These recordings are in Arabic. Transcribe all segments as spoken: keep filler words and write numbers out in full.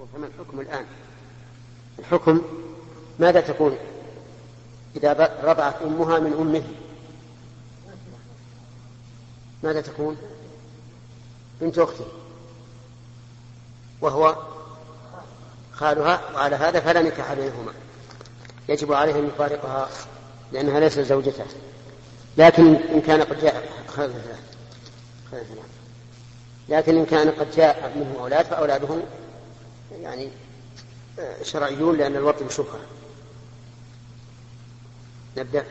فما الحكم الآن؟ الحكم ماذا تكون إذا رضعت أمها من أمه؟ ماذا تكون؟ بنت أخته وهو خالها، وعلى هذا فلا نكاح بينهما، يجب عليه أن يفارقها لأنها ليست زوجته. لكن إن كان قد جاء لكن إن كان قد جاء منه أولاد فأولادهم يعني شرعيون، لأن الوطن شبهة. نبدأ.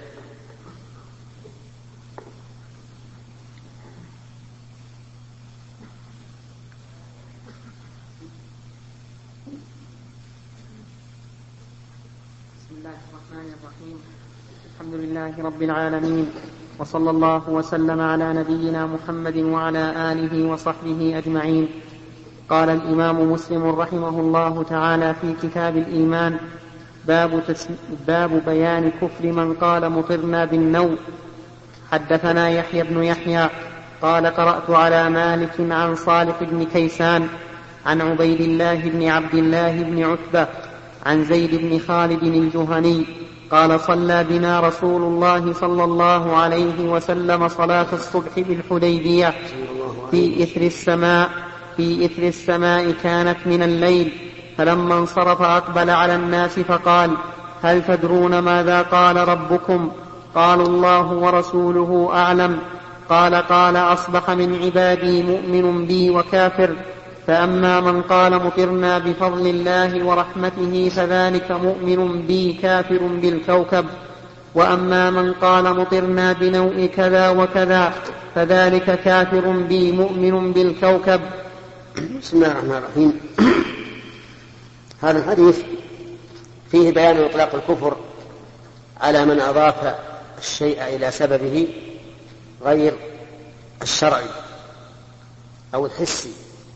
بسم الله الرحمن الرحيم. الحمد لله رب العالمين، وصلى الله وسلم على نبينا محمد وعلى آله وصحبه أجمعين. قال الإمام مسلم رحمه الله تعالى في كتاب الإيمان: باب, تسم... باب بيان كفر من قال مطرنا بالنوء. حدثنا يحيى بن يحيى قال قرأت على مالك عن صالح بن كيسان عن عبيد الله بن عبد الله بن عتبة عن زيد بن خالد الجهني قال: صلى بنا رسول الله صلى الله عليه وسلم صلاة الصبح بالحديبية في إثر السماء في إثر السماء كانت من الليل، فلما انصرف أقبل على الناس فقال: هل تدرون ماذا قال ربكم؟ قالوا: الله ورسوله أعلم. قال: قال: أصبح من عبادي مؤمن بي وكافر، فأما من قال مطرنا بفضل الله ورحمته فذلك مؤمن بي كافر بالكوكب، وأما من قال مطرنا بنوء كذا وكذا فذلك كافر بي مؤمن بالكوكب. بسم الله الرحمن الرحيم. هذا الحديث فيه بيان إطلاق الكفر على من أضاف الشيء إلى سببه غير الشرعي أو الحسي،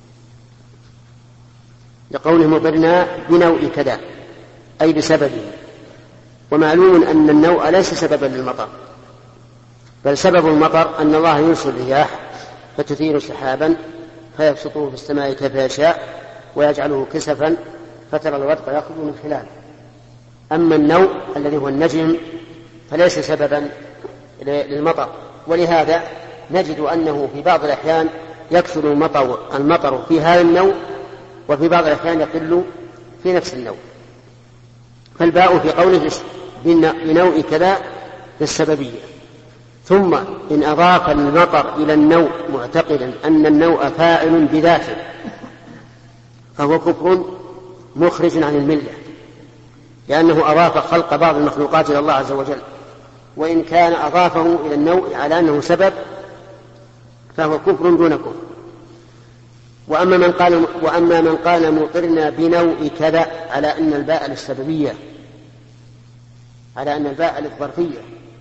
لقوله مطرنا بنوء كذا أي بسببه. ومعلوم أن النوء ليس سببا للمطر، بل سبب المطر أن الله يرسل الرياح فتثير سحابا فيبسطه في السماء كيف يشاء ويجعله كسفا فترى الودق يخرج من خلاله. أما النوء الذي هو النجم فليس سببا للمطر، ولهذا نجد أنه في بعض الأحيان يكثر المطر, المطر في هذا النوء، وفي بعض الأحيان يقل في نفس النوء. فالباء في قوله بنوء كذا للسببية. ثم إن أضاف المطر إلى النوء معتقدا أن النوء فاعل بذاته فهو كفر مخرج عن الملة، لأنه أضاف خلق بعض المخلوقات إلى الله عز وجل. وإن كان أضافه إلى النوء على أنه سبب فهو كفر دون كفر. وأما من قال, وأما من قال مطرنا بنوء كذا على أن الباء للسببية، على أن الباء للظرفية،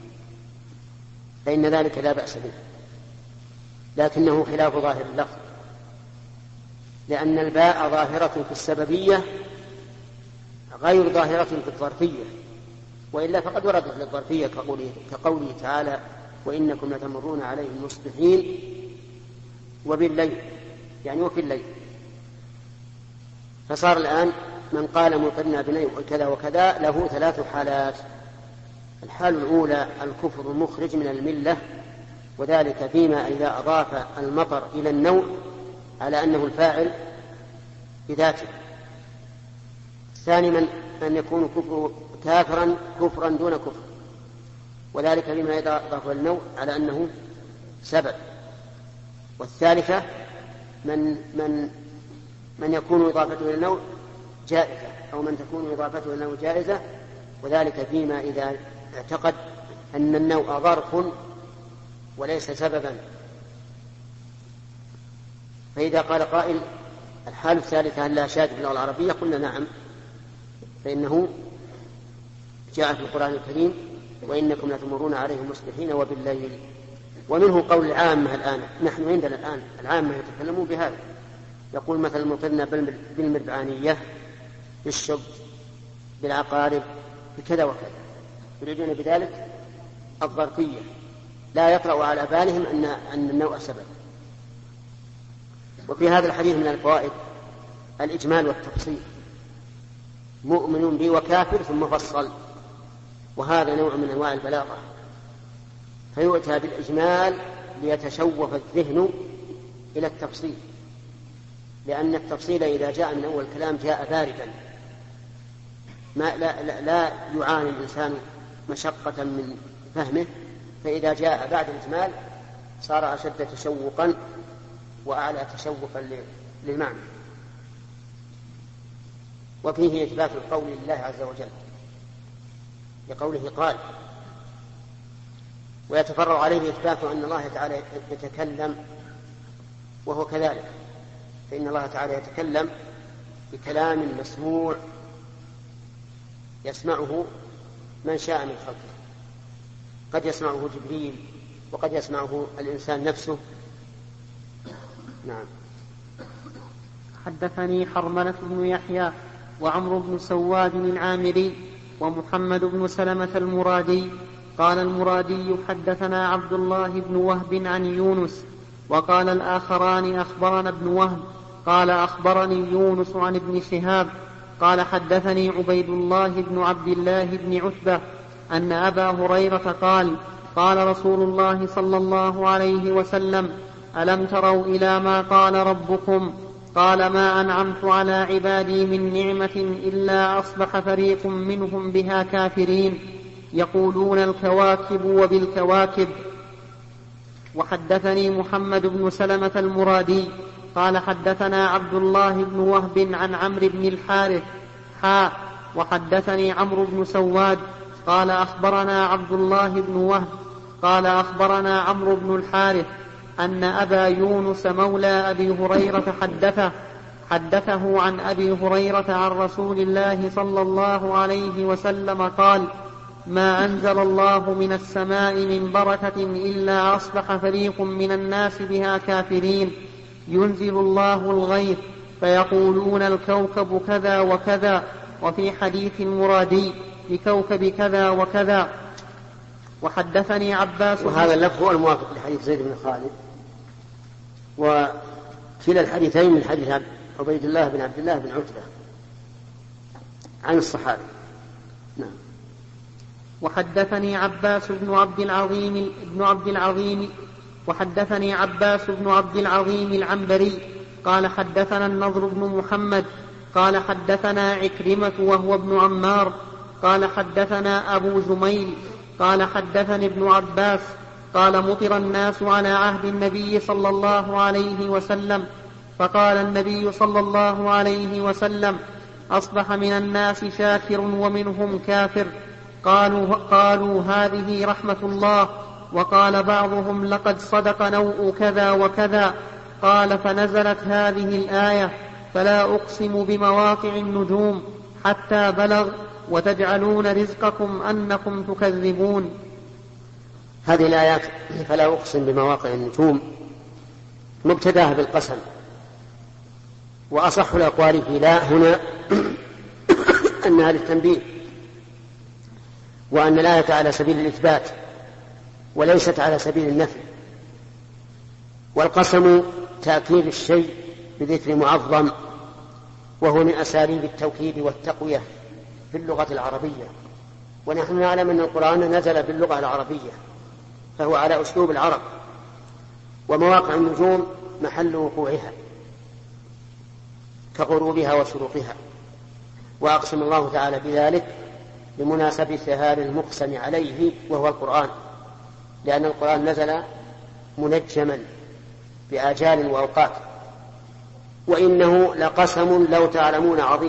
فإن ذلك لا بأس به، لكنه خلاف ظاهر اللفظ، لأن الباء ظاهرة في السببية غير ظاهرة في الظرفية، وإلا فقد وردت للظرفية كقوله, كقوله تعالى: وإنكم لتمرون عليهم مصبحين وبالليل، يعني وفي الليل. فصار الآن من قال مطرنا بنوء كذا وكذا له ثلاث حالات. الحال الأولى الكفر المخرج من الملة، وذلك فيما إذا أضاف المطر إلى النوء على أنه الفاعل بذاته. الثاني من أن يكون كفر كافرا كفرا دون كفر، وذلك فيما إذا أضاف النوء على أنه سبب. والثالثة من, من, من يكون إضافته إلى النوء جائزة، أو من تكون إضافته إلى النوء جائزة، وذلك فيما إذا اعتقد أن النوء ظرف وليس سببا. فإذا قال قائل: الحال الثالثة هل لا شاذ في اللغة العربية؟ قلنا نعم، فإنه جاء في القرآن الكريم: وإنكم لتمرون عليهم مصبحين وبالليل. ومنه قول العامة الآن، نحن عندنا الآن العامة يتكلمون بهذا، يقول مثلا مطرنا بالمربعانية، بالشب، بالعقارب، بكذا وكذا، يريدون بذلك الظرفية، لا يطرأ على بالهم أن, أن النوء سبب. وفي هذا الحديث من الفوائد الإجمال والتفصيل، مؤمن بي وكافر ثم فصل، وهذا نوع من أنواع البلاغة، فيؤتى بالإجمال ليتشوف الذهن إلى التفصيل، لأن التفصيل إذا جاء من أول الكلام جاء باردا، ما لا, لا, لا يعاني الإنسان مشقة من فهمه، فإذا جاء بعد الإجمال صار أشد تشوقا وأعلى تشوقا للمعنى. وفيه إثبات القول لله عز وجل لقوله قال، ويتفرع عليه إثبات أن الله تعالى يتكلم، وهو كذلك، فإن الله تعالى يتكلم بكلام مسموع يسمعه من شاء من خلقه، قد يسمعه جبريل وقد يسمعه الإنسان نفسه. نعم. حدثني حرملة بن يحيى وعمرو بن سواد العامري ومحمد بن سلمة المرادي قال المرادي حدثنا عبد الله بن وهب عن يونس، وقال الآخران أخبرنا ابن وهب قال أخبرني يونس عن ابن شهاب قال حدثني عبيد الله بن عبد الله بن عتبة أن أبا هريرة قال قال رسول الله صلى الله عليه وسلم ألم تروا إلى ما قال ربكم قال ما أنعمت على عبادي من نعمة إلا أصبح فريق منهم بها كافرين يقولون الكواكب وبالكواكب. وحدثني محمد بن سلمة المرادي قال حدثنا عبد الله بن وهب عن عمرو بن الحارث حاء وحدثني عمرو بن سواد قال أخبرنا عبد الله بن وهب قال أخبرنا عمرو بن الحارث أن أبا يونس مولى أبي هريرة حدثه حدثه عن أبي هريرة عن رسول الله صلى الله عليه وسلم قال ما أنزل الله من السماء من بركة إلا أصبح فريق من الناس بها كافرين ينزل الله الغيث فيقولون الكوكب كذا وكذا، وفي حديث المرادي بكوكب كذا وكذا. وحدثني عباس، وهذا اللفظ هو الموافق لحديث زيد بن خالد، وكلا الحديثين من حديث عبيد الله بن عبد الله بن عتبة عن الصحابة. نعم. وحدثني عباس بن عبد العظيم بن عبد العظيم وحدثني عباس بن عبد العظيم العنبري قال حدثنا النضر بن محمد قال حدثنا عكرمة وهو ابن عمار قال حدثنا أبو جميل قال حدثني ابن عباس قال مطر الناس على عهد النبي صلى الله عليه وسلم، فقال النبي صلى الله عليه وسلم أصبح من الناس شاكر ومنهم كافر. قالوا, قالوا هذه رحمة الله. وقال بعضهم لقد صدق نوء كذا وكذا. قال فنزلت هذه الآية فلا أقسم بمواقع النجوم حتى بلغ وتجعلون رزقكم أنكم تكذبون. هذه الآيات فلا أقسم بمواقع النجوم مبتداها بالقسم، وأصح الأقوال في لا هنا أنها للتنبيه، وأن الآية على سبيل الإثبات وليست على سبيل النفي. والقسم تأكيد الشيء بذكر معظم، وهو من أساليب التوكيد والتقوية في اللغة العربية، ونحن نعلم أن القرآن نزل باللغة العربية فهو على أسلوب العرب. ومواقع النجوم محل وقوعها كغروبها وشروقها، وأقسم الله تعالى بذلك لمناسبة هذا المقسم عليه وهو القرآن، لأن القرآن نزل منجما بآجال وأوقات. وإنه لقسم لو تعلمون عظيم،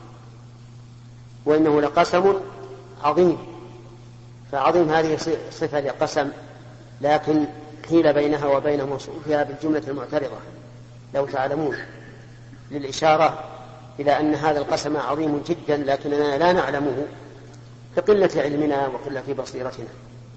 وإنه لقسم عظيم، فعظيم هذه صفة لقسم، لكن حيل بينها وبين موصوفها بالجملة المعترضة لو تعلمون، للإشارة إلى أن هذا القسم عظيم جدا لكننا لا نعلمه كقلة علمنا وقلة بصيرتنا.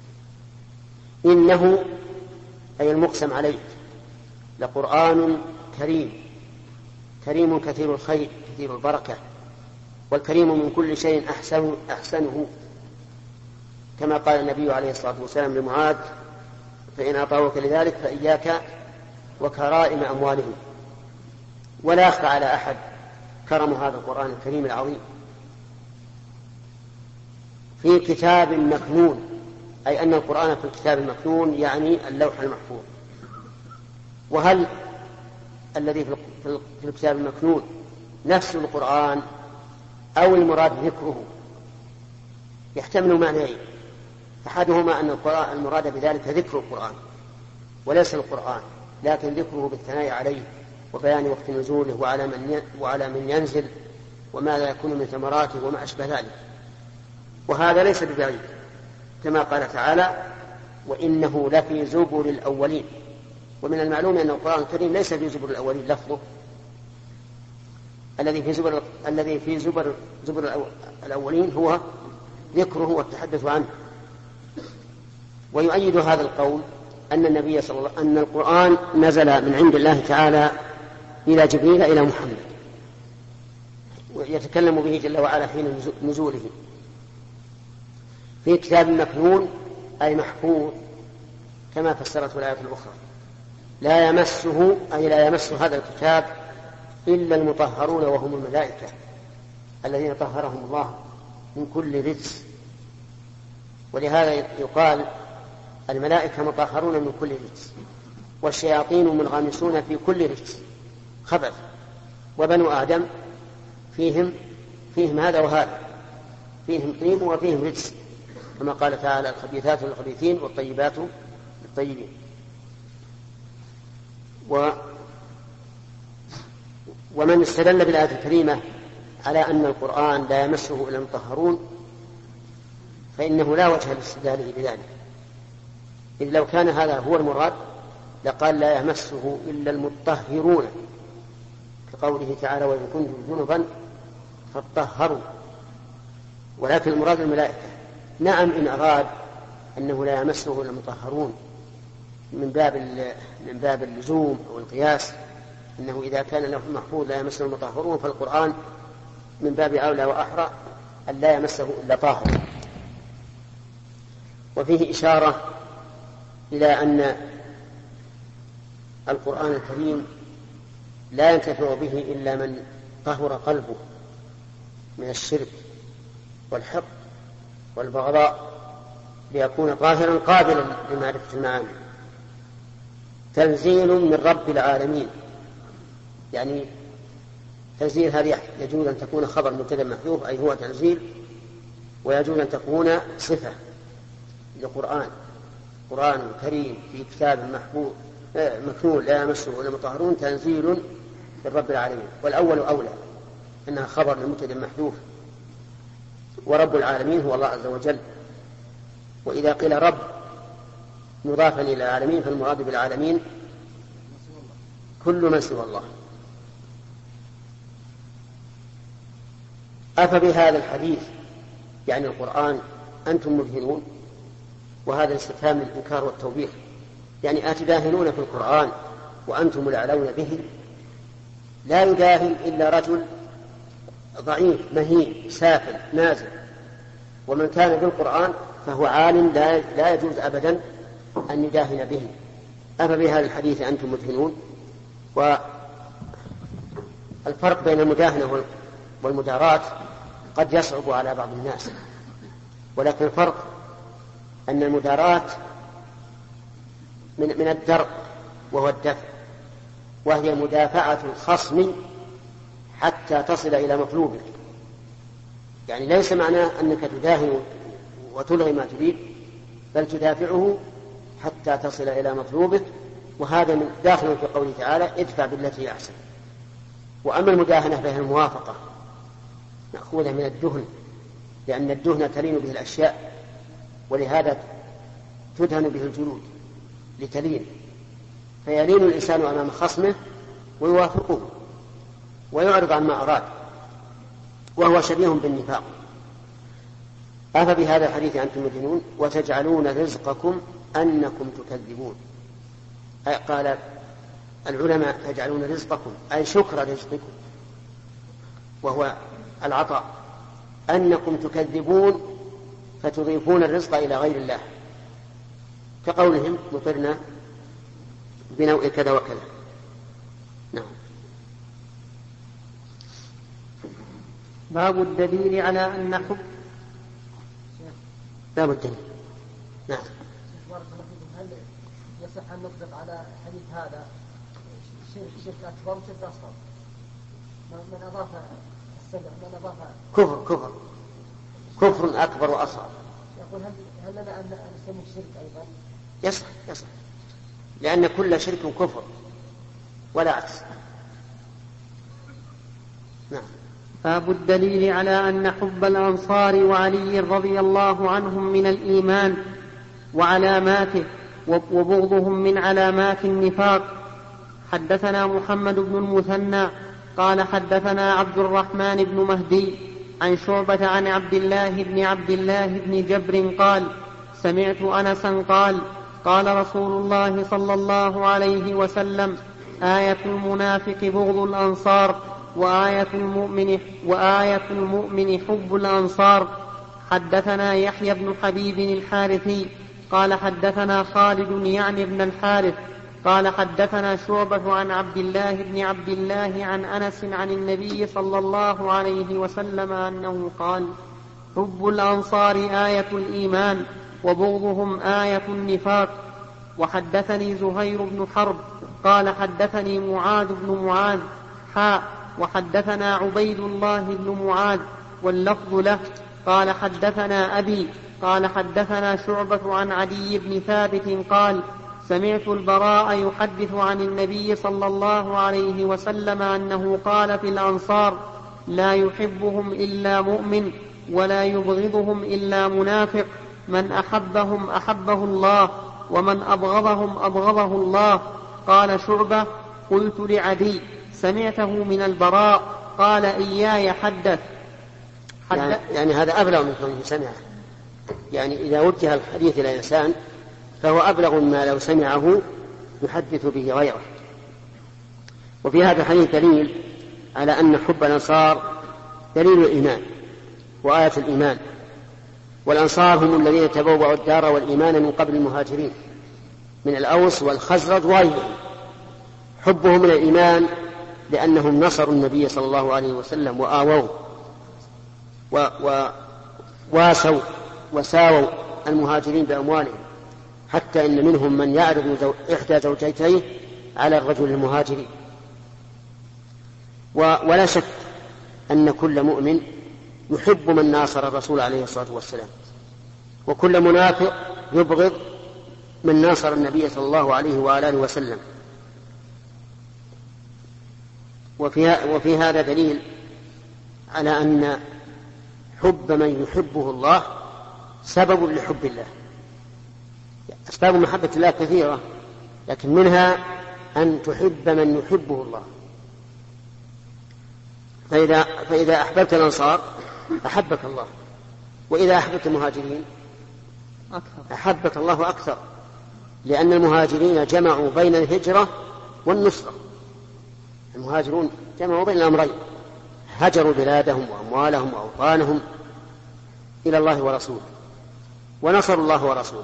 إنه أي المقسم عليه لقرآن كريم، كريم كثير الخير كثير البركة، والكريم من كل شيء أحسن أحسنه، كما قال النبي عليه الصلاة والسلام لمعاذ فإن أطاعوك لذلك فإياك وكرائم أموالهم. ولا يخفى على أحد كرم هذا القرآن الكريم العظيم في كتاب مكنون، أي أن القرآن في الكتاب المكنون يعني اللوح المحفوظ. وهل الذي في الكتاب المكنون نفس القرآن أو المراد ذكره؟ يحتمل معنيين، أحدهما أن القرآن المراد بذلك ذكر القرآن وليس القرآن، لكن ذكره بالثناء عليه وبيان وقت نزوله وعلى من وعلى من ينزل وماذا يكون من ثمراته وما أشبه ذلك. وهذا ليس ببعيد، كما قال تعالى: وإنه لفي زبر الأولين. ومن المعلوم أن القرآن الكريم ليس في زبر الأولين لفظه، الذي في زبر الذي في زبر زبر الأولين هو ذكره والتحدث عنه. ويؤيد هذا القول أن النبي صلى الله أن القرآن نزل من عند الله تعالى إلى جبريل إلى محمد، ويتكلم به جل وعلا حين نزوله في كتاب مكنون، أي محفوظ، كما فسرته الآية الأخرى: لا يمسه، أي لا يمس هذا الكتاب إلا المطهرون وهم الملائكة الذين طهرهم الله من كل رجس. ولهذا يقال الملائكة مطهرون من كل رجس، والشياطين منغمسون في كل رجس خبث، وبنو آدم فيهم فيهم هذا وهذا، فيهم طيب وفيهم رجس، كما قال تعالى: الخبيثات للخبيثين والطيبات للطيبين. و ومن استدل بالآية الكريمة على أن القرآن لا يمسه إلا المطهرون فإنه لا وجه لاستدلاله بذلك، إذ لو كان هذا هو المراد لقال: لا يمسه إلا المطهرون، كقوله تعالى: وإن كنتم جنبا فاطهروا. ولكن المراد الملائكة. نعم، إن أراد أنه لا يمسه إلا المطهرون من باب من باب اللزوم أو القياس، أنه إذا كان له محفوظ لا يمسه المطهرون، فالقرآن من باب أولى وأحرى أن لا يمسه إلا طاهر. وفيه إشارة إلى أن القرآن الكريم لا ينتفع به إلا من طهر قلبه من الشرك والحقد والبغضاء، ليكون طاهرا قابلا لمعرفة المعاني. تنزيل من رب العالمين، يعني تنزيل هذه يجوز أن تكون خبر مبتدأ محذوف، أي هو تنزيل، ويجوز أن تكون صفة للقرآن: قرآن كريم في كتاب محفوظ مكنون لا يمسه إلا المطهرون، تنزيل من رب العالمين. والأول أولى، أنها خبر لمبتدأ محذوف، ورب العالمين هو الله عز وجل. وإذا قيل رب مضافا إلى العالمين فالمراد بالعالمين كل من سوى الله. أفبهذا الحديث يعني القرآن أنتم مدهنون؟ وهذا استفهام الإنكار والتوبيخ، يعني أتداهنون في القرآن وأنتم الأعلون به؟ لا يداهن إلا رجل ضعيف مهين سافل نازل، ومن كان بالقرآن فهو عالم لا يجوز أبدا أن يداهن به. أفبهذا الحديث أنتم مدهنون؟ والفرق بين المداهنة والمداراة قد يصعب على بعض الناس، ولكن الفرق أن المداراة من, من الدرء وهو الدفع، وهي مدافعة الخصم حتى تصل إلى مطلوبك. يعني ليس معناه أنك تداهن وتلغي ما تريد، بل تدافعه حتى تصل إلى مطلوبك، وهذا من داخل في قوله تعالى: ادفع بالتي أحسن. وأما المداهنة فهي الموافقة، مأخوذة من الدهن، لأن الدهن تلين به الأشياء، ولهذا تدهن به الجلود لتلين، فيلين الإنسان أمام خصمه ويوافقه ويعرض عن ما أراد، وهو شبيه بالنفاق. أفبهذا الحديث أنتم مدهنون وتجعلون رزقكم أنكم تكذبون. قال العلماء: تجعلون رزقكم أي شكر رزقكم، وهو العطاء، أنكم تكذبون فتضيفون الرزق إلى غير الله، كقولهم: مطرنا بنوء كذا وكذا. نعم. باب الدليل على أن حب باب الدليل. نعم. هل يصح أن نطلق على حديث هذا شرك شرك أكبر وشرك أصغر؟ من أضاف السبع من أضاف كفر كفر كفر أكبر وأصغر. يقول هل هل لنا أن نسمي الشرك أيضا؟ يصح يصح، لأن كل شرك كفر ولا عكس. نعم. باب الدليل على أن حب الأنصار وعلي رضي الله عنهم من الإيمان وعلاماته وبغضهم من علامات النفاق. حدثنا محمد بن المثنى قال حدثنا عبد الرحمن بن مهدي عن شعبة عن عبد الله بن عبد الله بن جبر قال سمعت أنسا قال قال رسول الله صلى الله عليه وسلم آية المنافق بغض الأنصار وآية المؤمن, وآية المؤمن حب الأنصار. حدثنا يحيى بن حبيب الحارثي قال حدثنا خالد يعني بن الحارث قال حدثنا شعبة عن عبد الله بن عبد الله عن أنس عن النبي صلى الله عليه وسلم أنه قال حب الأنصار آية الإيمان وبغضهم آية النفاق. وحدثني زهير بن حرب قال حدثني معاذ بن معاذ حاء وحدثنا عبيد الله بن معاذ واللفظ له قال حدثنا أبي قال حدثنا شعبة عن عدي بن ثابت قال سمعت البراء يحدث عن النبي صلى الله عليه وسلم أنه قال في الأنصار لا يحبهم إلا مؤمن ولا يبغضهم إلا منافق من أحبهم أحبه الله ومن أبغضهم أبغضه الله. قال شعبة قلت لعدي سمعته من البراء قال إياي حدث, حدث يعني, يعني هذا أبلغ من كونه سمعه، يعني إذا وجه الحديث إلى إنسان فهو أبلغ ما لو سمعه يحدث به غيره. وفي هذا الحديث دليل على أن حب الأنصار دليل الإيمان وآية الإيمان، والأنصار هم الذين تبوأوا الدار والإيمان من قبل المهاجرين من الأوس والخزرج وغيرهم. حبهم من الإيمان لأنهم نصروا النبي صلى الله عليه وسلم وآووه وواسوا وساووا المهاجرين بأموالهم، حتى إن منهم من يعرض إحدى زوجتيه على الرجل المهاجري. ولا شك أن كل مؤمن يحب من ناصر الرسول عليه الصلاة والسلام، وكل منافق يبغض من ناصر النبي صلى الله عليه وآله وسلم. وفي, وفي هذا دليل على أن حب من يحبه الله سبب لحب الله. أسباب محبة الله كثيرة، لكن منها أن تحب من يحبه الله. فإذا, فإذا أحببت الأنصار أحبك الله، وإذا أحببت المهاجرين أحبك الله أكثر، لأن المهاجرين جمعوا بين الهجرة والنصرة. المهاجرون جمعوا بين الأمرين، هجروا بلادهم وأموالهم وأوطانهم إلى الله ورسوله، ونصروا الله ورسوله.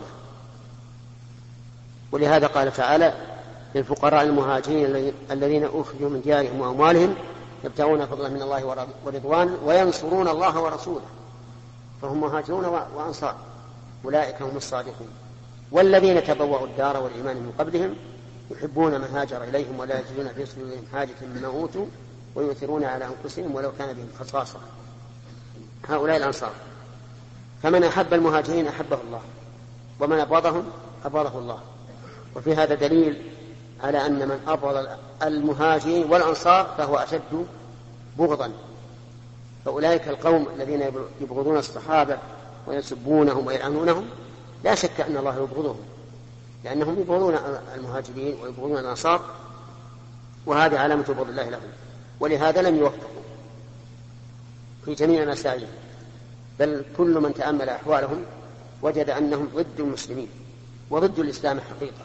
ولهذا قال تعالى للفقراء المهاجرين الذين أخرجوا من ديارهم وأموالهم يبتغون فضلا من الله ورضوان وينصرون الله ورسوله، فهم مهاجرون وأنصار، أولئك هم الصادقون. والذين تبوأوا الدار والإيمان من قبلهم يحبون من هاجر إليهم ولا يجدون في صدورهم حاجة مما أوتوا ويؤثرون على أنفسهم ولو كان بهم خصاصة. هؤلاء الأنصار. فمن أحب المهاجرين أحبه الله، ومن أبغضهم أبغضه الله. وفي هذا دليل على أن من أبغض المهاجرين والأنصار فهو أشد بغضا. فأولئك القوم الذين يبغضون الصحابة ويسبونهم ويلعنونهم لا شك أن الله يبغضهم، لأنهم يبغضون المهاجرين ويبغضون الأنصار، وهذه علامة بغض الله لهم. ولهذا لم يوفقوا في جميع مسائلهم، بل كل من تأمل أحوالهم وجد أنهم ضد المسلمين وضد الإسلام حقيقة.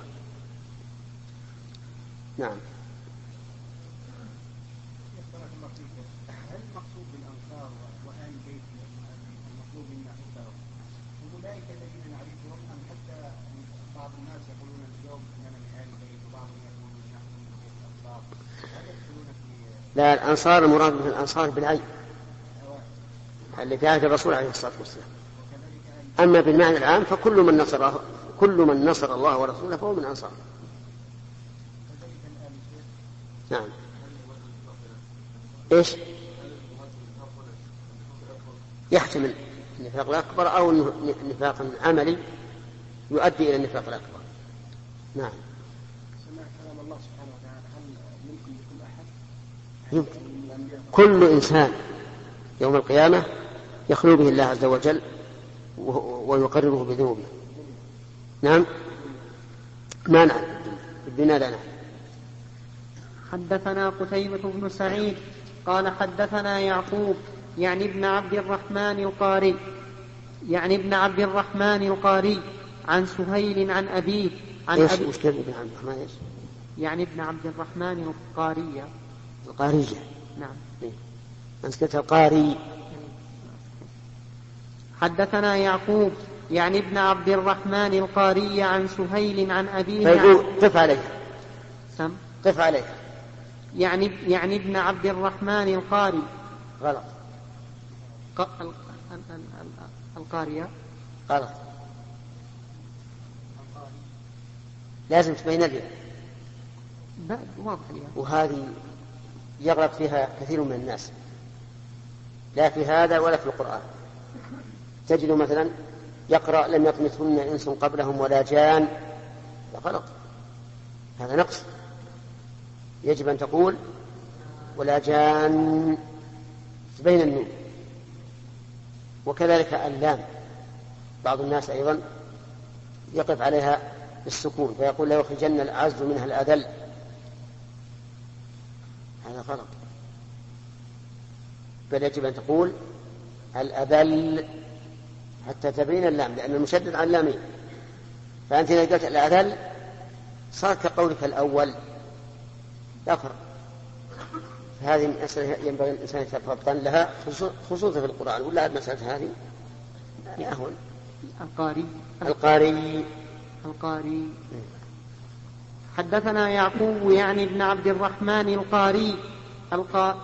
نعم. هل المقصود بالأنصار وآل بيت المطلوب منا حبهم أولئك الذين نعرفهم، أم حتى بعض الناس يقولون اليوم أننا من آل بيت وبعضهم يقولون نحن من الأنصار؟ هل يدخلون في لا، الأنصار المراد من الأنصار بالعين، اللي في عهد الرسول عليه الصلاة والسلام. أما بالمعنى العام فكل من نصر كل من نصر الله ورسوله فهو من أنصاره. نعم. إيش؟ يحتمل النفاق الأكبر أو نفاق عملي يؤدي إلى النفاق الأكبر. نعم. سمع كلام الله سبحانه وتعالى، هل ممكن لكل أحد؟ يمكن. كل إنسان يوم القيامة يخلو به الله عز وجل ويقرره بذنوبه. نعم. ما نعلم الدنيا لا نعلم. حدثنا قتيبة بن سعيد قال حدثنا يعقوب يعني ابن عبد الرحمن القاري يعني ابن عبد الرحمن القاري عن سهيل عن أبيه عن إيش أبي مشكلة ابن عبد الرحمن إيش؟ يعني ابن عبد الرحمن القارية القارية. نعم. أنسكتها القاري. حدثنا يعقوب يعني ابن عبد الرحمن القاري عن سهيل عن أبيه فيقول قف عليها. سم قف عليها. يعني يعني ابن عبد الرحمن القاري. غلط. ق... ال... ال... ال... القارية غلط. لازم تبين الياء. واضح الياء. وهذه يغلط فيها كثير من الناس، لا في هذا ولا في القرآن. تجد مثلا يقرأ لم يطمثهن إنس قبلهم ولا جان، غلط، هذا نقص. يجب أن تقول ولا جان بين النون. وكذلك اللام بعض الناس أيضا يقف عليها بالسكون فيقول لا يخرجن الأعز منها الأذل، هذا غلط، بل يجب أن تقول الأذل حتى تبين اللام، لأن المشدد على اللامين. فأنت إذا قلت الأذل صار كقولك الأول، لا فرق. هذه المسألة ينبغي الإنسان يتفطن لها خصوصا في القرآن، ولا المسألة هذه أهون. القاري القاري القاري حدثنا يعقوب يعني ابن عبد الرحمن القاري القا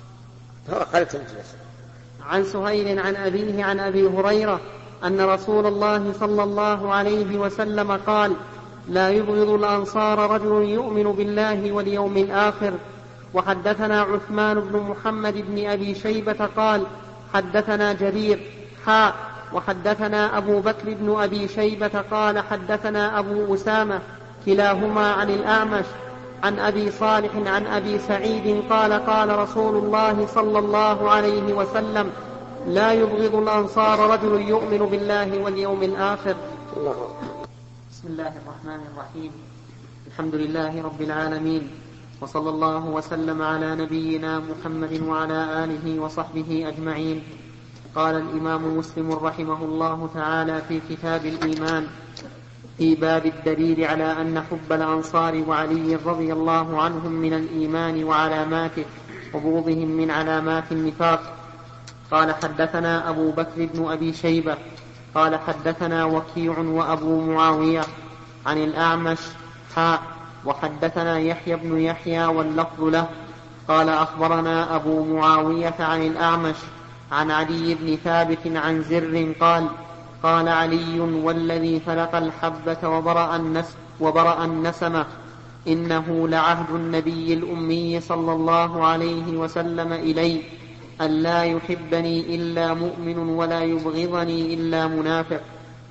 عن سهيل عن أبيه عن أبي هريرة أن رسول الله صلى الله عليه وسلم قال لا يبغض الأنصار رجل يؤمن بالله واليوم الآخر. وحدثنا عثمان بن محمد بن أبي شيبة قال حدثنا جرير حاء وحدثنا أبو بكر بن أبي شيبة قال حدثنا أبو أسامة كلاهما عن الأعمش عن أبي صالح عن أبي سعيد قال قال رسول الله صلى الله عليه وسلم لا يبغض الأنصار رجل يؤمن بالله واليوم الآخر. بسم الله الرحمن الرحيم. الحمد لله رب العالمين، وصلى الله وسلم على نبينا محمد وعلى آله وصحبه أجمعين. قال الإمام مسلم رحمه الله تعالى في كتاب الإيمان في باب الدليل على أن حب الأنصار وعلي رضي الله عنهم من الإيمان وعلاماته وبغضهم من علامات النفاق. قال حدثنا أبو بكر بن أبي شيبة قال حدثنا وكيع وأبو معاوية عن الأعمش حاء وحدثنا يحيى بن يحيى واللفظ له قال أخبرنا أبو معاوية عن الأعمش عن علي بن ثابت عن زر قال قال علي والذي فلق الحبة وبرأ, النس وبرأ النسمة إنه لعهد النبي الأمي صلى الله عليه وسلم إلي أن لا يحبني إلا مؤمن ولا يبغضني إلا منافق.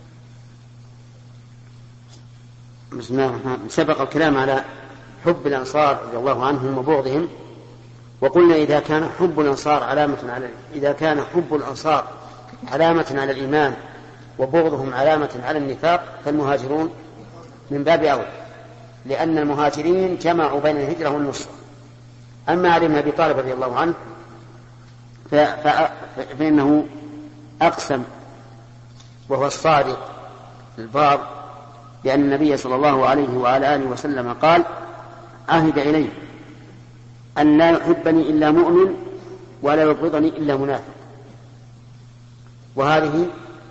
بسم الله الرحمن الرحيم. سبق الكلام على حب الأنصار رضي الله عنهم وبغضهم، وقلنا إذا كان حب الأنصار علامة على إذا كان حب الأنصار علامة على الإيمان وبغضهم علامة على النفاق فالمهاجرون من باب أولى، لأن المهاجرين جمعوا بين الهجرة والنصرة. أما علي بن أبي طالب رضي الله عنه فإنه أقسم وهو الصادق البار لأن النبي صلى الله عليه وعلى آله وسلم قال عهد إلي أن لا يحبني إلا مؤمن ولا يبغضني إلا منافق. وهذه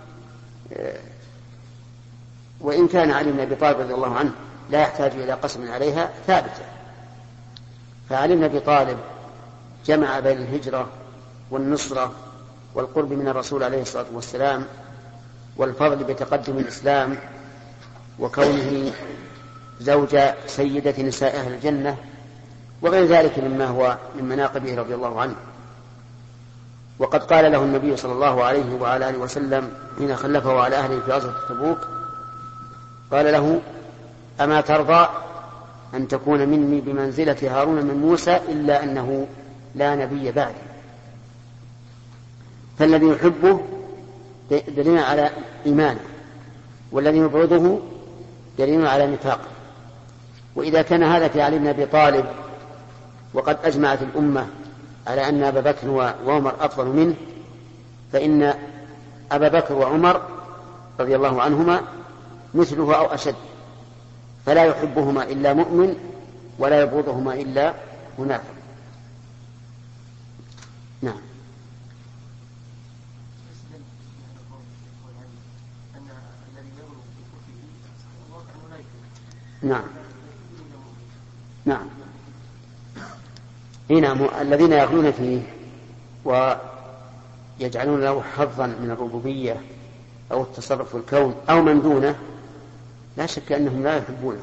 وإن كان علي بن أبي طالب رضي الله عنه لا يحتاج إلى قسم عليها ثابتة، فعلي بن أبي طالب جمع بين الهجرة والنصرة والقرب من الرسول عليه الصلاة والسلام والفضل بتقدم الإسلام وكونه زوج سيدة نساء أهل الجنة وغير ذلك مما هو من مناقبه رضي الله عنه. وقد قال له النبي صلى الله عليه وعلى آله وسلم حين خلفه على أهله في غزوة تبوك قال له: أما ترضى أن تكون مني بمنزلة هارون من موسى إلا أنه لا نبي بعدي. فالذي يحبه دليل على إيمانه، والذي يبغضه دليل على نفاقه. وإذا كان هذا في علي بن أبي طالب وقد أجمعت الأمة على أن أبا بكر وعمر أفضل منه، فإن أبا بكر وعمر رضي الله عنهما مثله أو أشد، فلا يحبهما إلا مؤمن ولا يبغضهما إلا منافق. نعم. نعم نعم هنا الذين يغلون فيه ويجعلون له حظا من الربوبية أو التصرف في الكون أو من دونه لا شك أنهم لا يحبونه،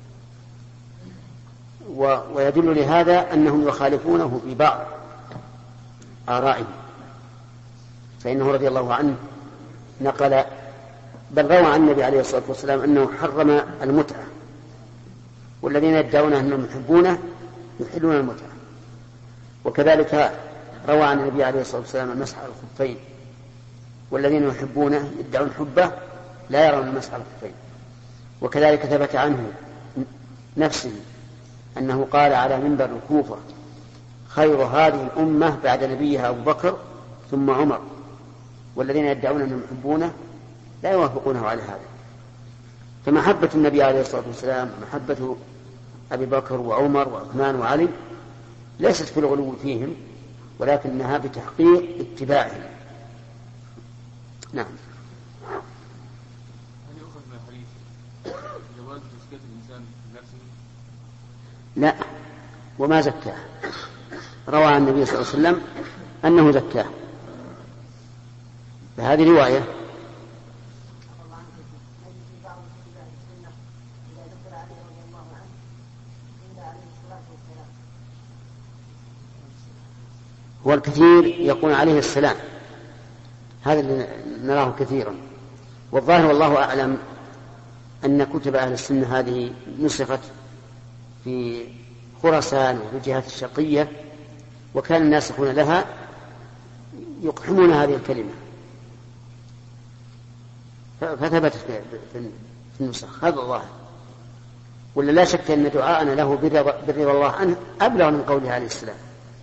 ويدل لهذا أنهم يخالفونه في بعض آرائه. فإنه رضي الله عنه نقل بل روى عن النبي عليه الصلاة والسلام أنه حرم المتعة، والذين يدعون أنهم يحبونه يحلون المتعة. وكذلك روى عن النبي عليه الصلاة والسلام المسح على الخفين، والذين يحبونه يدعون حبه لا يرون المسح على الخفين. وكذلك ثبت عنه نفسه أنه قال على منبر الكوفة: خير هذه الأمة بعد نبيها أبو بكر ثم عمر، والذين يدعون أنهم يحبونه لا يوافقونه على هذا. فمحبة النبي عليه الصلاة والسلام ومحبة أبي بكر وعمر وعثمان وعلي ليست في الغلو فيهم، ولكنها بتحقيق اتباعهم. نعم. هل يؤخذ من الحديث جواز تزكية الإنسان بنفسه؟ لا، وما زكاه. روى عن النبي صلى الله عليه وسلم أنه زكاه، فهذه رواية. هو الكثير يقول عليه السلام، هذا اللي نراه كثيرا. والظاهر والله أعلم أن كتب أهل السنة هذه نسخت في خراسان وفي الجهات الشرقية، وكان الناسخون لها يقحمون هذه الكلمة، فثبتت في النسخ. هذا الظاهر، ولا لا شك أن دعاءنا له برضا الله عنه أبلغ من قوله عليه السلام.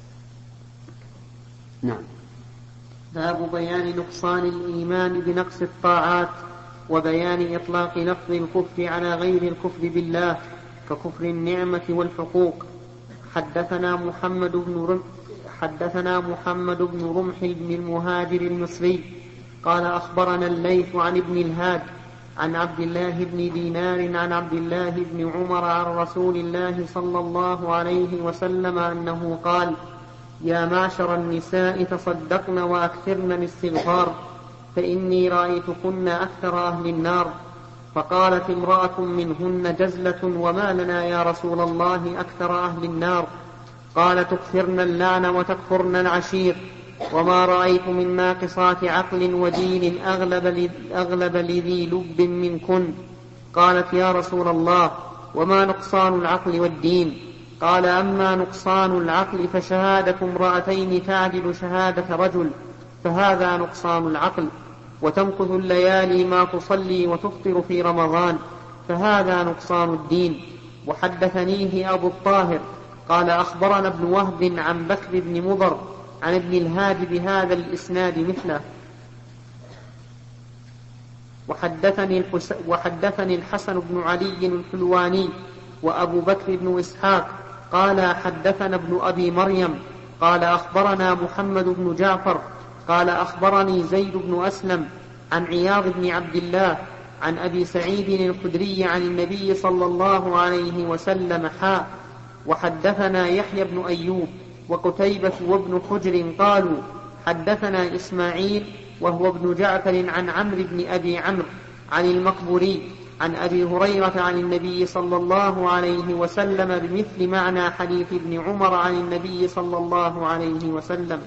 نعم. باب بيان نقصان الإيمان بنقص الطاعات، وبيان إطلاق لفظ الكفر على غير الكفر بالله ككفر النعمة والحقوق. حدثنا محمد بن رمح حدثنا محمد بن رمح بن المهاجر المصري قال أخبرنا الليث عن ابن الهاد عن عبد الله بن دينار عن عبد الله بن عمر عن رسول الله صلى الله عليه وسلم أنه قال: يا معشر النساء تصدقن وأكثرن الاستغفار فإني رأيتكن أكثر أهل النار. فقالت امرأة منهن جزلة: وما لنا يا رسول الله أكثر أهل النار؟ قال: تكثرن اللعن وتكفرن العشير، وما رأيت من ناقصات عقل ودين أغلب, أغلب لذي لب منكن. قالت: يا رسول الله وما نقصان العقل والدين؟ قال: أما نقصان العقل فشهادة امرأتين تعدل شهادة رجل، فهذا نقصان العقل. وتمكث الليالي ما تصلي وتفطر في رمضان، فهذا نقصان الدين. وحدثنيه أبو الطاهر قال: أخبرنا ابن وهب عن بكر بن مضر عن ابن الهاد بهذا الإسناد مثله. وحدثني, وحدثني الحسن بن علي الحلواني وأبو بكر بن إسحاق قال: حدثنا ابن أبي مريم قال: أخبرنا محمد بن جعفر قال: أخبرني زيد بن أسلم عن عياض بن عبد الله عن أبي سعيد الخدري عن النبي صلى الله عليه وسلم حاء. وحدثنا يحيى بن أيوب وقتيبة وابن حجر قالوا: حدثنا إسماعيل وهو ابن جعفر عن عمرو بن أبي عمرو عن المقبوري عن أبي هريرة عن النبي صلى الله عليه وسلم بمثل معنى حديث ابن عمر عن النبي صلى الله عليه وسلم.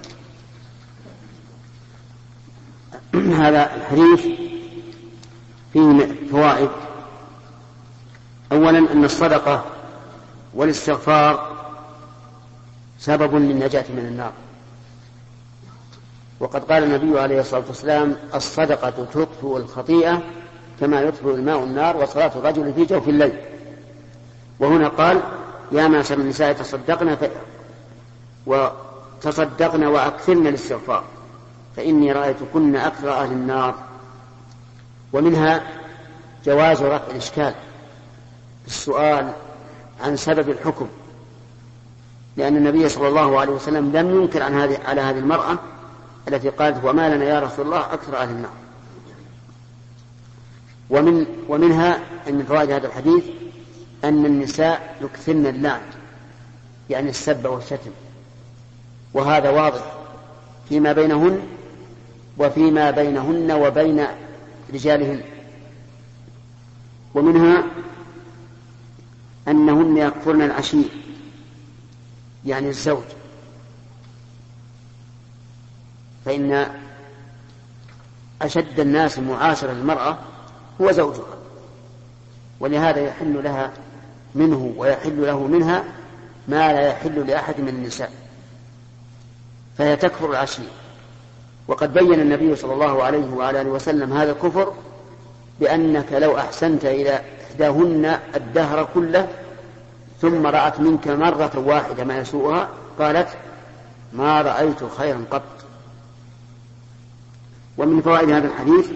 هذا الحديث فيه فوائد. أولا أن الصدقة والاستغفار سبب للنجاة من النار، وقد قال النبي عليه الصلاة والسلام: الصدقة تطفئ الخطيئة كما يطفئ الماء النار وصلاة الرجل في جوف الليل. وهنا قال: يا معشر النساء تصدقن ف... وتصدقن وأكثرن الاستغفار فإني رأيتكن أكثر أهل النار. ومنها جواز رفع الإشكال بالسؤال عن سبب الحكم، لأن النبي صلى الله عليه وسلم لم ينكر عن هذه على هذه المرأة التي قالت: وما لنا يا رسول الله أكثر أهل النار. ومن ومنها أن من فوائد هذا الحديث أن النساء يكثرن اللعن، يعني السب والشتم، وهذا واضح فيما بينهن وفيما بينهن وبين رجالهن. ومنها أنهن يكفرن العشير، يعني الزوج، فإن أشد الناس معاشرة للمرأة هو زوجها، ولهذا يحل لها منه ويحل له منها ما لا يحل لأحد من النساء، فهي تكفر العشير. وقد بين النبي صلى الله عليه وعلى آله وسلم هذا الكفر بأنك لو أحسنت إلى إحداهن الدهر كله ثم رأت منك مرة واحدة ما يسوءها قالت: ما رأيت خيرا قط. ومن فوائد هذا الحديث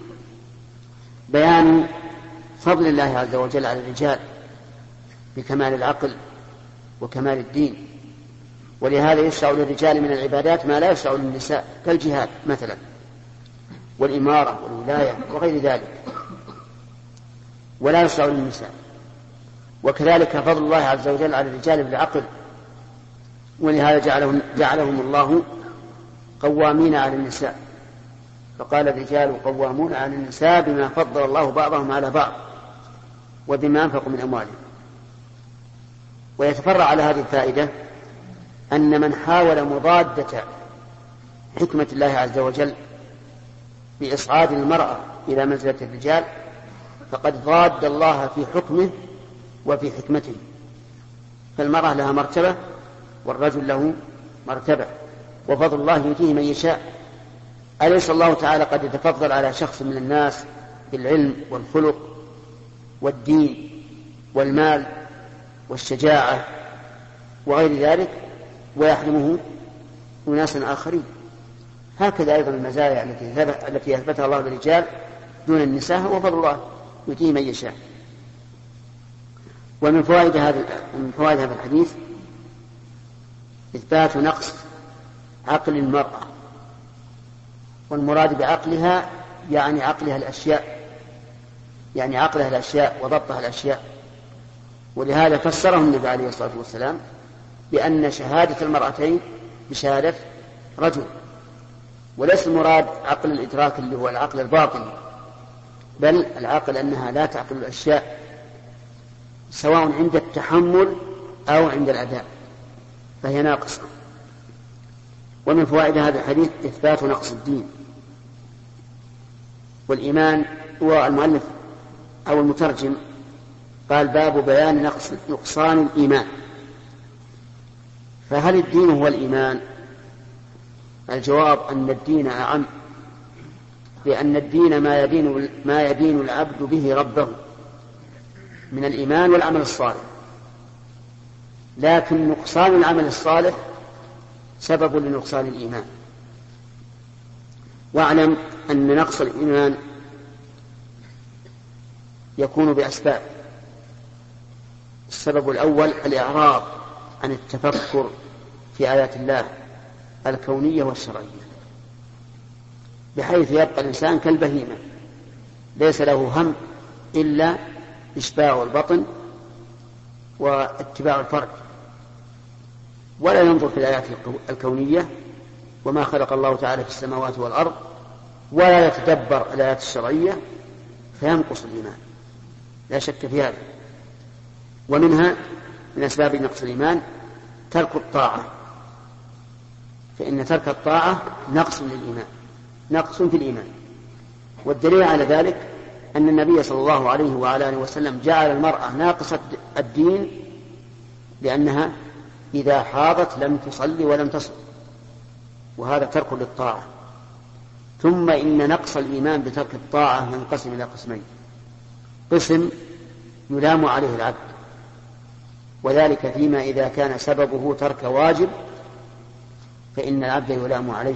بيان فضل الله عز وجل على الرجال بكمال العقل وكمال الدين، ولهذا يشرع للرجال من العبادات ما لا يشرع للنساء، كالجهاد مثلا والإمارة والولاية وغير ذلك، ولا يشرع للنساء. وكذلك فضل الله عز وجل على الرجال بالعقل، ولهذا جعلهم, جعلهم الله قوامين على النساء، فقال: الرجال قوامون على النساء بما فضل الله بعضهم على بعض وبما أنفقوا من أموالهم. ويتفرع على هذه الفائدة أن من حاول مضادة حكمة الله عز وجل بإصعاد المرأة إلى منزلة الرجال فقد ضاد الله في حكمه وفي حكمته، فالمرأة لها مرتبة والرجل له مرتبة، وفضل الله يؤتيه من يشاء. أليس الله تعالى قد يتفضل على شخص من الناس بالعلم والخلق والدين والمال والشجاعة وغير ذلك ويحرمه أناسا آخرين؟ هكذا أيضا المزايا التي أثبتها الله للرجال دون النساء هو فضل الله يؤتيه من يشاء. ومن فوائد هذا من فوائد هذا الحديث إثبات نقص عقل المرأة، والمراد بعقلها يعني عقلها الأشياء، يعني عقلها الأشياء وضبطها الأشياء. ولهذا فسره النبي عليه الصلاة والسلام بأن شهادة المرأتين بشهادة رجل، وليس المراد عقل الإدراك اللي هو العقل الباطن، بل العقل أنها لا تعقل الأشياء سواء عند التحمل أو عند الأداء، فهي ناقصة. ومن فوائد هذا الحديث إثبات نقص الدين والإيمان. والمؤلف أو المترجم قال: باب بيان نقص نقصان الإيمان. فهل الدين هو الإيمان؟ الجواب أن الدين أعم، لأن الدين ما يدين, ما يدين العبد به ربه من الإيمان والعمل الصالح، لكن نقصان العمل الصالح سبب لنقصان الإيمان. واعلم أن نقص الإيمان يكون بأسباب. السبب الأول الإعراض عن التفكر في آيات الله الكونية والشرعية، بحيث يبقى الإنسان كالبهيمة ليس له هم إلا إشباع البطن واتباع الفرج، ولا ينظر في الآيات الكونية وما خلق الله تعالى في السماوات والأرض ولا يتدبر الآيات الشرعية فينقص الإيمان لا شك في هذا. ومنها من أسباب نقص الإيمان ترك الطاعة، فإن ترك الطاعة نقص للإيمان، نقص في الإيمان. والدليل على ذلك أن النبي صلى الله عليه وعلى آله وسلم جعل المرأة ناقصة الدين لأنها إذا حاضت لم تصلي ولم تصل، وهذا ترك للطاعة. ثم إن نقص الإيمان بترك الطاعة ينقسم إلى قسمين: قسم يلام عليه العبد، وذلك فيما إذا كان سببه ترك واجب فإن العبد يلام عليه،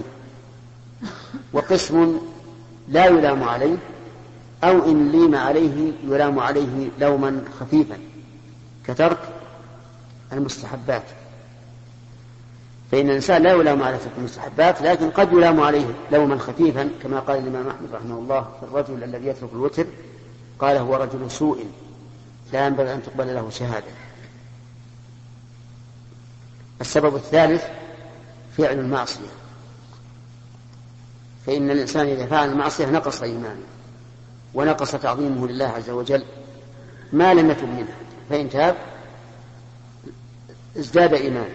وقسم لا يلام عليه، أو إن ليم عليه يلام عليه لوما خفيفا كترك المستحبات، فإن الإنسان لا يلام على ترك المستحبات، لكن قد يلام عليه لوما خفيفا كما قال الإمام أحمد رحمه الله في الرجل الذي يترك الوتر، قال هو رجل سوء لا ينبغي أن تقبل له شهادة. السبب الثالث فعل المعصية، فإن الإنسان إذا فعل المعصية نقص إيمانه ونقص تعظيمه لله عز وجل ما لم يتب منه، فإن تاب ازداد إيمانه.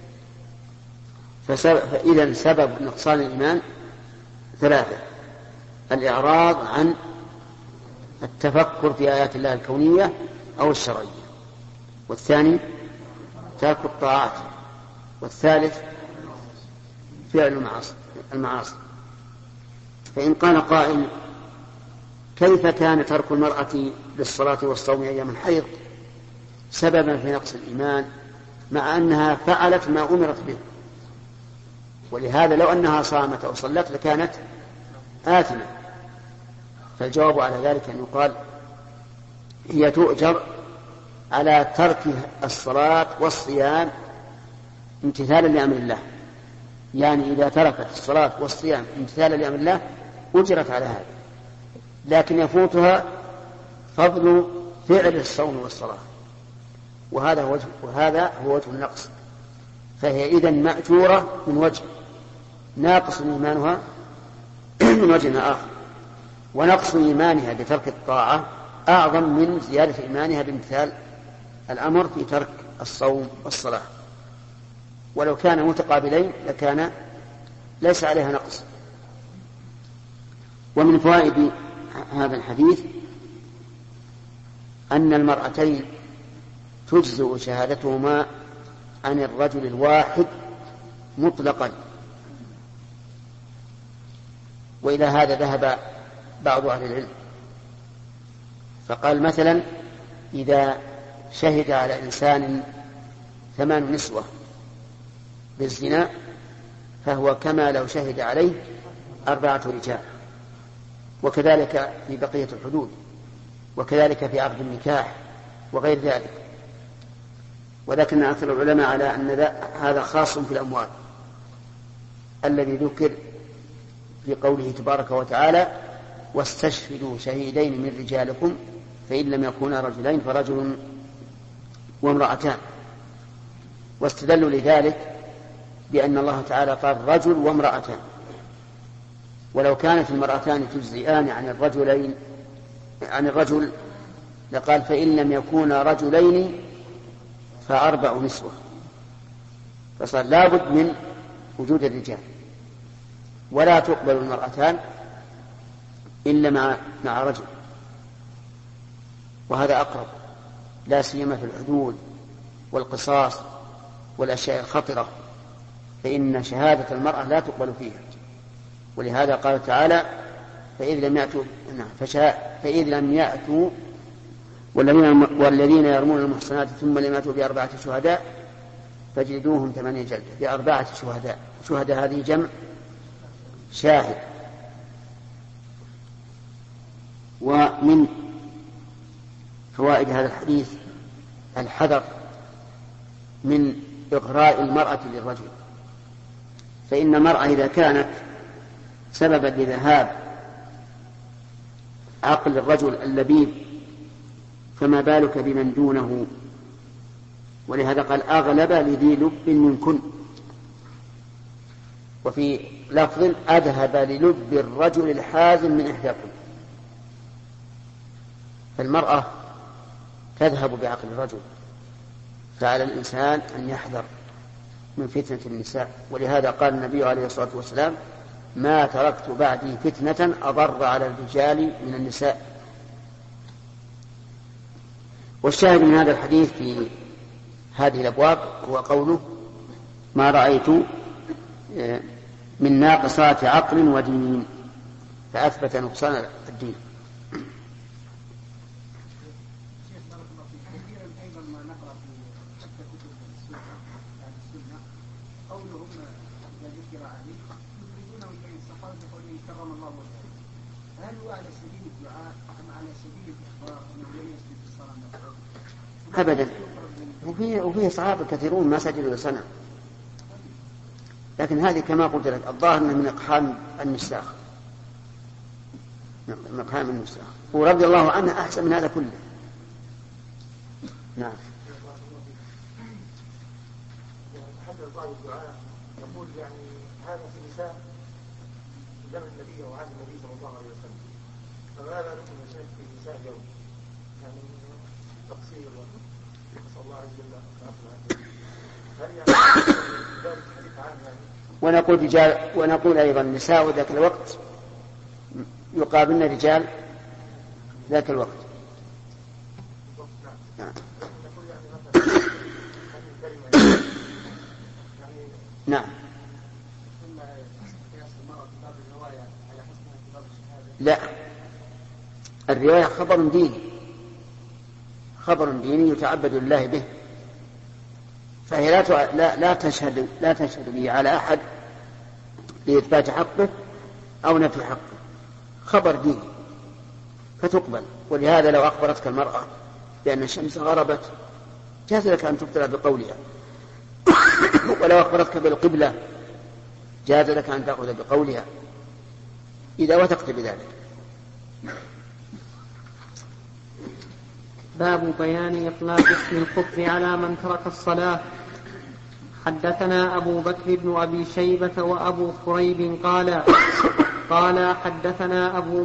فإذا سبب نقصان الإيمان ثلاثة: الإعراض عن التفكر في آيات الله الكونية أو الشرعية، والثاني ترك الطاعات، والثالث فعل المعاصي. فإن قال قائل: كيف كان ترك المرأة للصلاة والصوم أيام الحيض سببا في نقص الإيمان مع أنها فعلت ما أمرت به؟ ولهذا لو أنها صامت أو صلت لكانت آثمة. فالجواب على ذلك أن يقال: هي تؤجر على ترك الصلاة والصيام امتثالا لأمر الله، يعني إذا تركت الصلاة والصيام امتثالا لأمر الله أجرت على هذا، لكن يفوتها فضل فعل الصوم والصلاة، وهذا هو وجه, وهذا هو وجه النقص. فهي إذن مأجورة من وجه، ناقص إيمانها من وجه آخر، ونقص إيمانها بترك الطاعة أعظم من زيادة إيمانها بامتثال الأمر في ترك الصوم والصلاة. ولو كان متقابلين لكان ليس عليها نقص. ومن فوائد هذا الحديث أن المرأتين تجزئ شهادتهما عن الرجل الواحد مطلقا، وإلى هذا ذهب بعض أهل العلم، فقال مثلا: إذا شهد على إنسان ثمان نسوة بالزنا فهو كما لو شهد عليه أربعة رجال، وكذلك في بقية الحدود، وكذلك في عقد النكاح وغير ذلك. ولكن أكثر العلماء على أن هذا خاص في الأموال الذي ذكر في قوله تبارك وتعالى: واستشهدوا شهيدين من رجالكم فإن لم يكونا رجلين فرجل وامرأتان. واستدلوا لذلك بأن الله تعالى قال رجل وامرأتان، ولو كانت المرأتان تجزئان عن الرجلين عن الرجل لقال: فإن لم يكونا رجلين فأربع نسوة، فصار لابد من وجود الرجال، ولا تقبل المرأتان إلا مع مع رجل، وهذا أقرب لا سيما في الحدود والقصاص والأشياء الخطرة، فإن شهادة المرأة لا تقبل فيها. ولهذا قال تعالى: فإذ لم يأتوا فإذ لم يأتوا والذين يرمون المحصنات ثم لم يأتوا بأربعة شهداء فاجلدوهم ثمانية جلدة. بأربعة شهداء، شهداء هذه جمع شاهد. ومن فوائد هذا الحديث الحذر من إغراء المرأة للرجل، فإن المرأة إذا كانت سببا لذهاب عقل الرجل اللبيب فما بالك بمن دونه. ولهذا قال: أغلب لذي لب منكن. وفي لفظ أذهب للب الرجل الحازم من إحداكم. فالمرأة تذهب بعقل الرجل، فعلى الإنسان أن يحذر من فتنة النساء. ولهذا قال النبي عليه الصلاة والسلام: ما تركت بعدي فتنة أضر على الرجال من النساء. والشاهد من هذا الحديث في هذه الأبواب هو قوله: ما رأيت من ناقصات عقل ودين، فأثبت نقصان الدين. أبدا، وفيه, وفيه صحابة كثيرون ما سجدوا لصنم، لكن هذه كما قلت لك الظاهر من إقحام النساخ، من إقحام النساخ، ورضي الله عنه أحسن من هذا كله. نعم. حتى بعض الدعاء يقول يعني هذا في نساء زمن النبي وعهد النبي صلى الله عليه وسلم، فماذا نحن نشاهد في نساء اليوم؟ يعني تقصير نسأل الله عز وجل هل يعني ذلك حديث عام يعني؟ ونقول رجال، ونقول أيضا نساء ذاك الوقت يقابلن رجال ذاك الوقت. نعم. نعم. لا، الرواية خبر ديني، خبر ديني يتعبد الله به، فهي لا لا لا تشهد لا تشهد به على أحد لإثبات حقه أو نفي حقه، خبر ديني فتقبل. ولهذا لو أخبرتك المرأة بأن الشمس غربت جاز لك أن تبتلى بقولها، ولو أخبرتك بالقبلة جاز لك أن تأخذ بقولها إذا وثقت بذلك. باب بيان إطلاق اسم الكفر على من ترك الصلاة. حدثنا أبو بكر بن أبي شيبة وأبو كريب قال قال حدثنا أبو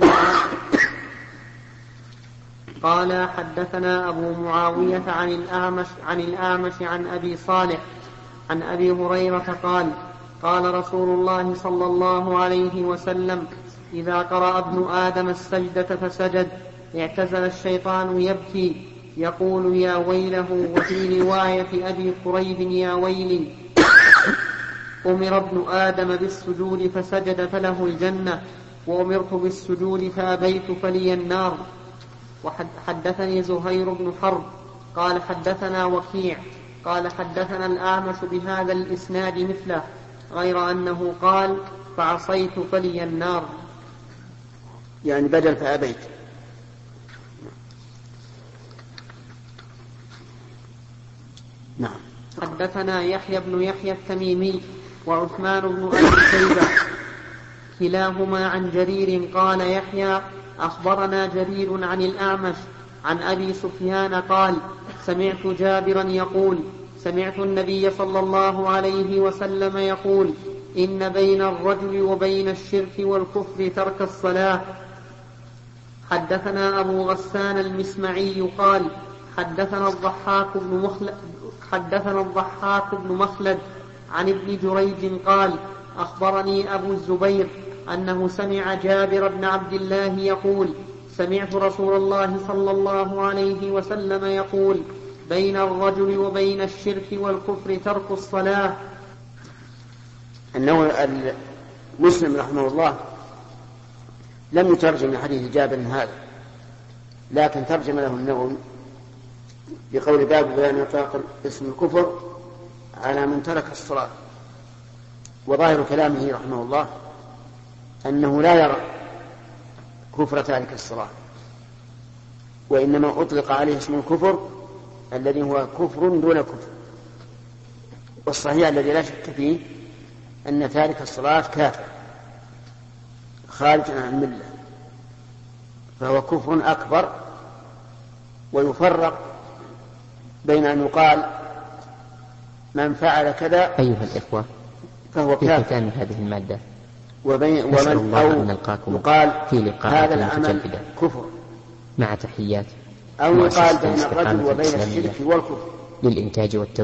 قال حدثنا أبو معاوية عن الأعمش عن الأعمش عن أبي صالح عن أبي هريرة قال قال رسول الله صلى الله عليه وسلم: إذا قرأ ابن آدم السجدة فسجد اعتزل الشيطان يبكي يقول يا ويله. وفي رواية أبي كريب يا ويلي. أمر ابن آدم بالسجود فسجد فله الجنة، وأمرت بالسجود فأبيت فلي النار. وحدثني زهير بن حرب قال حدثنا وكيع قال حدثنا الأعمش بهذا الإسناد مثله، غير أنه قال فعصيت فلي النار، يعني بدل فأبيت. نعم. حدثنا يحيى بن يحيى التميمي وعثمان بن أبي شيبة كلاهما عن جرير قال يحيى أخبرنا جرير عن الأعمش عن أبي سفيان قال سمعت جابرا يقول سمعت النبي صلى الله عليه وسلم يقول: إن بين الرجل وبين الشرك والكفر ترك الصلاة. حدثنا أبو غسان المسمعي قال حدثنا الضحاك بن مخلد حدثنا الضحاك بن مخلد عن ابن جريج قال أخبرني أبو الزبير أنه سمع جابر بن عبد الله يقول: سمعت رسول الله صلى الله عليه وسلم يقول: بين الرجل وبين الشرك والكفر ترك الصلاة. أنه المسلم رحمه الله لم يترجم حديث جابر هذا، لكن ترجم له النووي بقول باب بيان إطلاق اسم الكفر على من ترك الصلاة. وظاهر كلامه رحمه الله أنه لا يرى كفر تارك الصلاة، وإنما أطلق عليه اسم الكفر الذي هو كفر دون كفر. والصحيح الذي لا شك فيه أن تارك الصلاة كافر خارج عن الملة، فهو كفر أكبر. ويفرق بين أن يقال من فعل كذا. أيها الإخوة، فهو في كافر. ختام هذه المادة وبين نسأل ومن الله أن أو نلقاكم يقال في لقاءات هذا العمل متجددة كفر، مع تحيات أو يقال مؤسسة بين الرجل الاستقامة وبين الإسلامية الشرك والكفر. للإنتاج والتوزيع.